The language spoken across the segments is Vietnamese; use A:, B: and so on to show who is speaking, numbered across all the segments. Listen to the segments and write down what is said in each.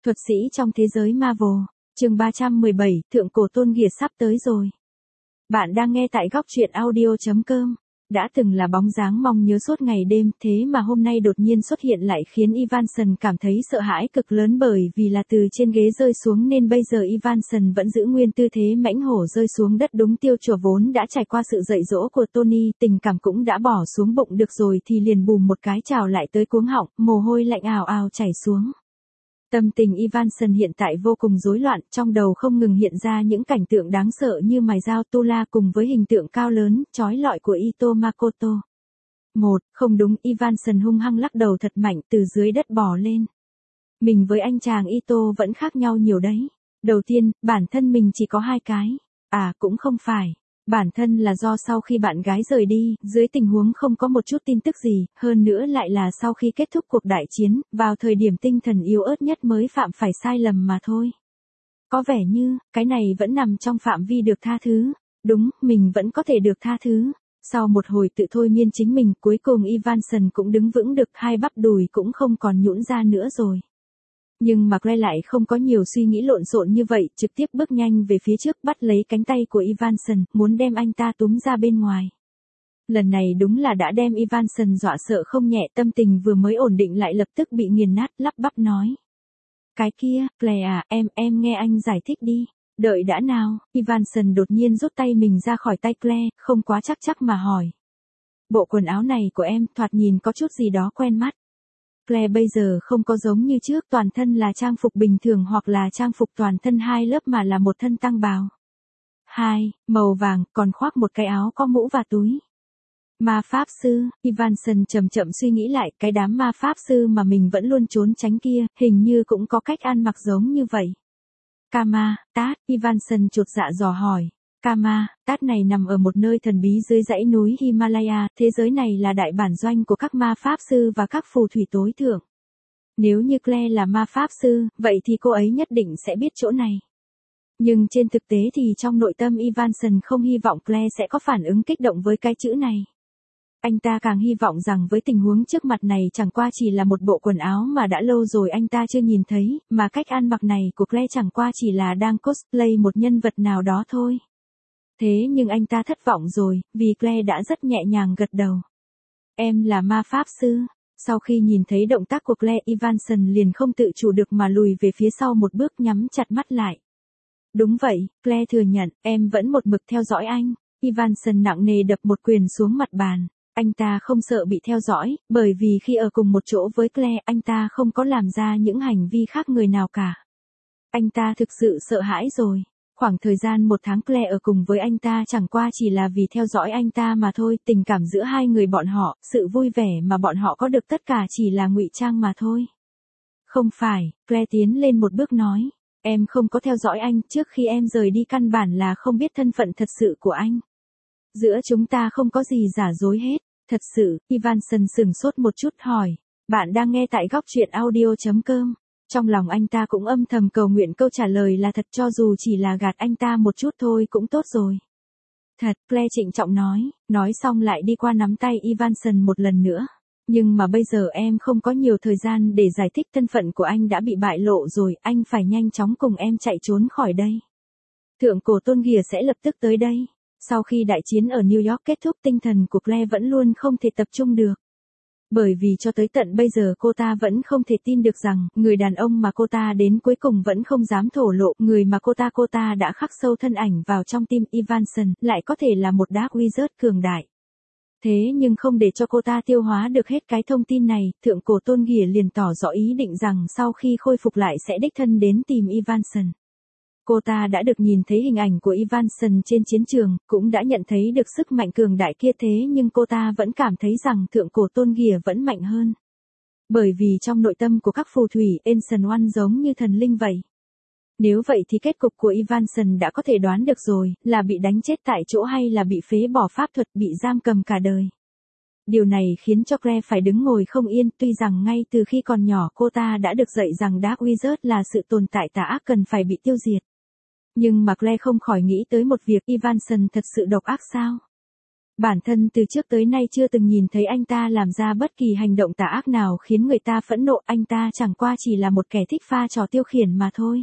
A: Thuật sĩ trong thế giới Marvel, chương 317, Thượng cổ Tôn Ghìa sắp tới rồi. Bạn đang nghe tại góc truyện audio.com. Đã từng là bóng dáng mong nhớ suốt ngày đêm, thế mà hôm nay đột nhiên xuất hiện lại khiến Ivanson cảm thấy sợ hãi cực lớn, bởi vì là từ trên ghế rơi xuống nên bây giờ Ivanson vẫn giữ nguyên tư thế mãnh hổ rơi xuống đất, đúng tiêu chuẩn. Vốn đã trải qua sự dạy dỗ của Tony, tình cảm cũng đã bỏ xuống bụng được rồi thì liền bùm một cái trào lại tới cuống họng, mồ hôi lạnh ào ào chảy xuống. Tâm tình Ivanson hiện tại vô cùng rối loạn, trong đầu không ngừng hiện ra những cảnh tượng đáng sợ như mài dao Tula cùng với hình tượng cao lớn, chói lọi của Ito Makoto. Không đúng, Ivanson hung hăng lắc đầu thật mạnh từ dưới đất bò lên. Mình với anh chàng Ito vẫn khác nhau nhiều đấy. Đầu tiên, bản thân mình chỉ có 2 cái. Cũng không phải. Bản thân là do sau khi bạn gái rời đi, dưới tình huống không có một chút tin tức gì, hơn nữa lại là sau khi kết thúc cuộc đại chiến, vào thời điểm tinh thần yếu ớt nhất mới phạm phải sai lầm mà thôi. Có vẻ như, cái này vẫn nằm trong phạm vi được tha thứ. Đúng, mình vẫn có thể được tha thứ. Sau một hồi tự thôi miên chính mình, cuối cùng Ivanson cũng đứng vững được, 2 bắp đùi cũng không còn nhũn ra nữa rồi. Nhưng mà Claire lại không có nhiều suy nghĩ lộn xộn như vậy, trực tiếp bước nhanh về phía trước, bắt lấy cánh tay của Ivanson, muốn đem anh ta túm ra bên ngoài. Lần này đúng là đã đem Ivanson dọa sợ không nhẹ, tâm tình vừa mới ổn định lại lập tức bị nghiền nát, lắp bắp nói. Cái kia, Claire em nghe anh giải thích đi. Đợi đã nào, Ivanson đột nhiên rút tay mình ra khỏi tay Claire, không quá chắc mà hỏi. Bộ quần áo này của em thoạt nhìn có chút gì đó quen mắt. Claire bây giờ không có giống như trước toàn thân là trang phục bình thường hoặc là trang phục toàn thân 2 lớp mà là một thân tăng bào. Màu vàng, còn khoác một cái áo có mũ và túi. Ma pháp sư, Ivanson chậm suy nghĩ lại, cái đám ma pháp sư mà mình vẫn luôn trốn tránh kia, hình như cũng có cách ăn mặc giống như vậy. Kama, Tát, Ivanson chột dạ dò hỏi. Kama, Tát này nằm ở một nơi thần bí dưới dãy núi Himalaya, thế giới này là đại bản doanh của các ma pháp sư và các phù thủy tối thượng. Nếu như Claire là ma pháp sư, vậy thì cô ấy nhất định sẽ biết chỗ này. Nhưng trên thực tế thì trong nội tâm Ivanson không hy vọng Claire sẽ có phản ứng kích động với cái chữ này. Anh ta càng hy vọng rằng với tình huống trước mặt này chẳng qua chỉ là một bộ quần áo mà đã lâu rồi anh ta chưa nhìn thấy, mà cách ăn mặc này của Claire chẳng qua chỉ là đang cosplay một nhân vật nào đó thôi. Thế nhưng anh ta thất vọng rồi, vì Claire đã rất nhẹ nhàng gật đầu. Em là ma pháp sư. Sau khi nhìn thấy động tác của Claire, Ivanson liền không tự chủ được mà lùi về phía sau một bước, nhắm chặt mắt lại. Đúng vậy, Claire thừa nhận, em vẫn một mực theo dõi anh. Ivanson nặng nề đập một quyền xuống mặt bàn. Anh ta không sợ bị theo dõi, bởi vì khi ở cùng một chỗ với Claire, anh ta không có làm ra những hành vi khác người nào cả. Anh ta thực sự sợ hãi rồi. Khoảng thời gian 1 tháng Claire ở cùng với anh ta chẳng qua chỉ là vì theo dõi anh ta mà thôi, tình cảm giữa hai người bọn họ, sự vui vẻ mà bọn họ có được tất cả chỉ là ngụy trang mà thôi. Không phải, Claire tiến lên một bước nói. Em không có theo dõi anh, trước khi em rời đi căn bản là không biết thân phận thật sự của anh. Giữa chúng ta không có gì giả dối hết. Thật sự, Ivanson sửng sốt một chút hỏi. Bạn đang nghe tại góc truyện audio.com. Trong lòng anh ta cũng âm thầm cầu nguyện câu trả lời là thật, cho dù chỉ là gạt anh ta một chút thôi cũng tốt rồi. Thật, Claire trịnh trọng nói xong lại đi qua nắm tay Ivanson một lần nữa. Nhưng mà bây giờ em không có nhiều thời gian để giải thích, thân phận của anh đã bị bại lộ rồi, anh phải nhanh chóng cùng em chạy trốn khỏi đây. Thượng cổ Tôn Ghìa sẽ lập tức tới đây. Sau khi đại chiến ở New York kết thúc, tinh thần của Claire vẫn luôn không thể tập trung được. Bởi vì cho tới tận bây giờ cô ta vẫn không thể tin được rằng, người đàn ông mà cô ta đến cuối cùng vẫn không dám thổ lộ, người mà cô ta đã khắc sâu thân ảnh vào trong tim Ivanson, lại có thể là một Dark Wizard cường đại. Thế nhưng không để cho cô ta tiêu hóa được hết cái thông tin này, thượng cổ Tôn Ghìa liền tỏ rõ ý định rằng sau khi khôi phục lại sẽ đích thân đến tìm Ivanson. Cô ta đã được nhìn thấy hình ảnh của Ivanson trên chiến trường, cũng đã nhận thấy được sức mạnh cường đại kia, thế nhưng cô ta vẫn cảm thấy rằng thượng cổ Tôn Ghìa vẫn mạnh hơn. Bởi vì trong nội tâm của các phù thủy, Ancient One giống như thần linh vậy. Nếu vậy thì kết cục của Ivanson đã có thể đoán được rồi, là bị đánh chết tại chỗ hay là bị phế bỏ pháp thuật, bị giam cầm cả đời. Điều này khiến cho Claire phải đứng ngồi không yên, tuy rằng ngay từ khi còn nhỏ cô ta đã được dạy rằng Dark Wizard là sự tồn tại tà ác cần phải bị tiêu diệt. Nhưng mà Claire không khỏi nghĩ tới một việc, Ivanson thật sự độc ác sao? Bản thân từ trước tới nay chưa từng nhìn thấy anh ta làm ra bất kỳ hành động tà ác nào khiến người ta phẫn nộ, anh ta chẳng qua chỉ là một kẻ thích pha trò tiêu khiển mà thôi.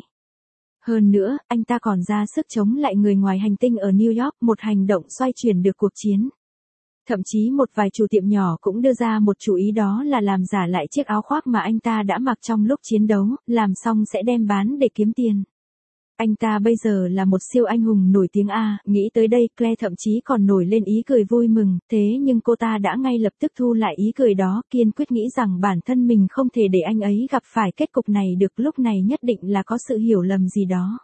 A: Hơn nữa, anh ta còn ra sức chống lại người ngoài hành tinh ở New York, một hành động xoay chuyển được cuộc chiến. Thậm chí một vài chủ tiệm nhỏ cũng đưa ra một chủ ý, đó là làm giả lại chiếc áo khoác mà anh ta đã mặc trong lúc chiến đấu, làm xong sẽ đem bán để kiếm tiền. Anh ta bây giờ là một siêu anh hùng nổi tiếng a. Nghĩ tới đây, Claire thậm chí còn nổi lên ý cười vui mừng, thế nhưng cô ta đã ngay lập tức thu lại ý cười đó, kiên quyết nghĩ rằng bản thân mình không thể để anh ấy gặp phải kết cục này được, lúc này nhất định là có sự hiểu lầm gì đó.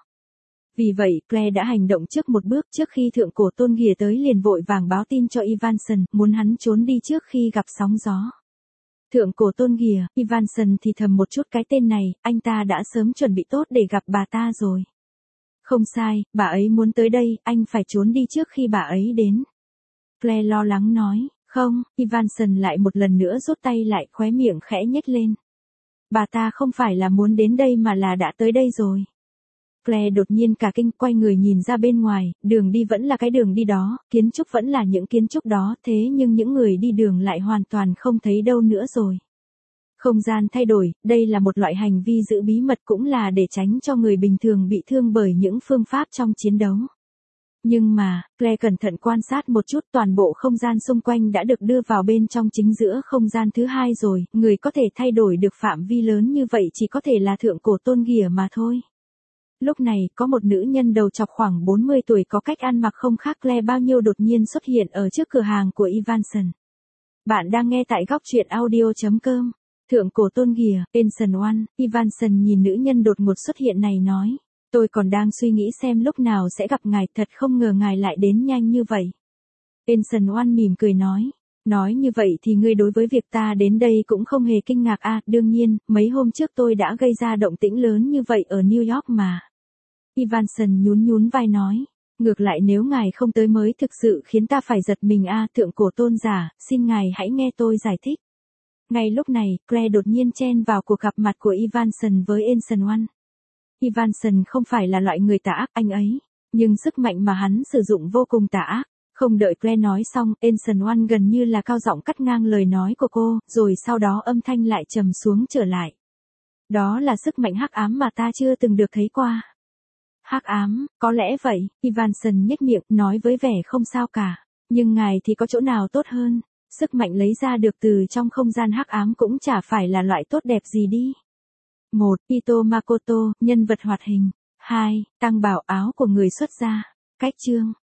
A: Vì vậy, Claire đã hành động trước một bước, trước khi thượng cổ Tôn Ghìa tới liền vội vàng báo tin cho Evanson, muốn hắn trốn đi trước khi gặp sóng gió. Thượng cổ Tôn Ghìa, Evanson thì thầm một chút cái tên này, anh ta đã sớm chuẩn bị tốt để gặp bà ta rồi. Không sai, bà ấy muốn tới đây, anh phải trốn đi trước khi bà ấy đến. Claire lo lắng nói, không, Evanson lại một lần nữa rút tay lại, khóe miệng khẽ nhếch lên. Bà ta không phải là muốn đến đây mà là đã tới đây rồi. Claire đột nhiên cả kinh, quay người nhìn ra bên ngoài, đường đi vẫn là cái đường đi đó, kiến trúc vẫn là những kiến trúc đó, thế nhưng những người đi đường lại hoàn toàn không thấy đâu nữa rồi. Không gian thay đổi, đây là một loại hành vi giữ bí mật, cũng là để tránh cho người bình thường bị thương bởi những phương pháp trong chiến đấu. Nhưng mà, Claire cẩn thận quan sát một chút, toàn bộ không gian xung quanh đã được đưa vào bên trong chính giữa không gian thứ hai rồi, người có thể thay đổi được phạm vi lớn như vậy chỉ có thể là thượng cổ Tôn Ghìa mà thôi. Lúc này, có một nữ nhân đầu chọc khoảng 40 tuổi có cách ăn mặc không khác Claire bao nhiêu đột nhiên xuất hiện ở trước cửa hàng của Evanson. Bạn đang nghe tại góc truyện audio.com. Thượng cổ Tôn Ghìa, Ancient One. Evanson nhìn nữ nhân đột ngột xuất hiện này nói. Tôi còn đang suy nghĩ xem lúc nào sẽ gặp ngài, thật không ngờ ngài lại đến nhanh như vậy. Ancient One mỉm cười nói. Nói như vậy thì ngươi đối với việc ta đến đây cũng không hề kinh ngạc à, đương nhiên, mấy hôm trước tôi đã gây ra động tĩnh lớn như vậy ở New York mà. Evanson nhún vai nói. Ngược lại nếu ngài không tới mới thực sự khiến ta phải giật mình à, thượng cổ tôn giả, xin ngài hãy nghe tôi giải thích. Ngay lúc này, Claire đột nhiên chen vào cuộc gặp mặt của Evanson với Ancient One. Evanson không phải là loại người tà ác anh ấy, nhưng sức mạnh mà hắn sử dụng vô cùng tà ác. Không đợi Claire nói xong, Ancient One gần như là cao giọng cắt ngang lời nói của cô, rồi sau đó âm thanh lại trầm xuống trở lại. Đó là sức mạnh hắc ám mà ta chưa từng được thấy qua. Hắc ám, có lẽ vậy, Evanson nhếch miệng, nói với vẻ không sao cả. Nhưng ngài thì có chỗ nào tốt hơn? Sức mạnh lấy ra được từ trong không gian hắc ám cũng chả phải là loại tốt đẹp gì đi. 1. Ito Makoto, nhân vật hoạt hình. 2. Tăng bảo áo của người xuất gia. Cách chương.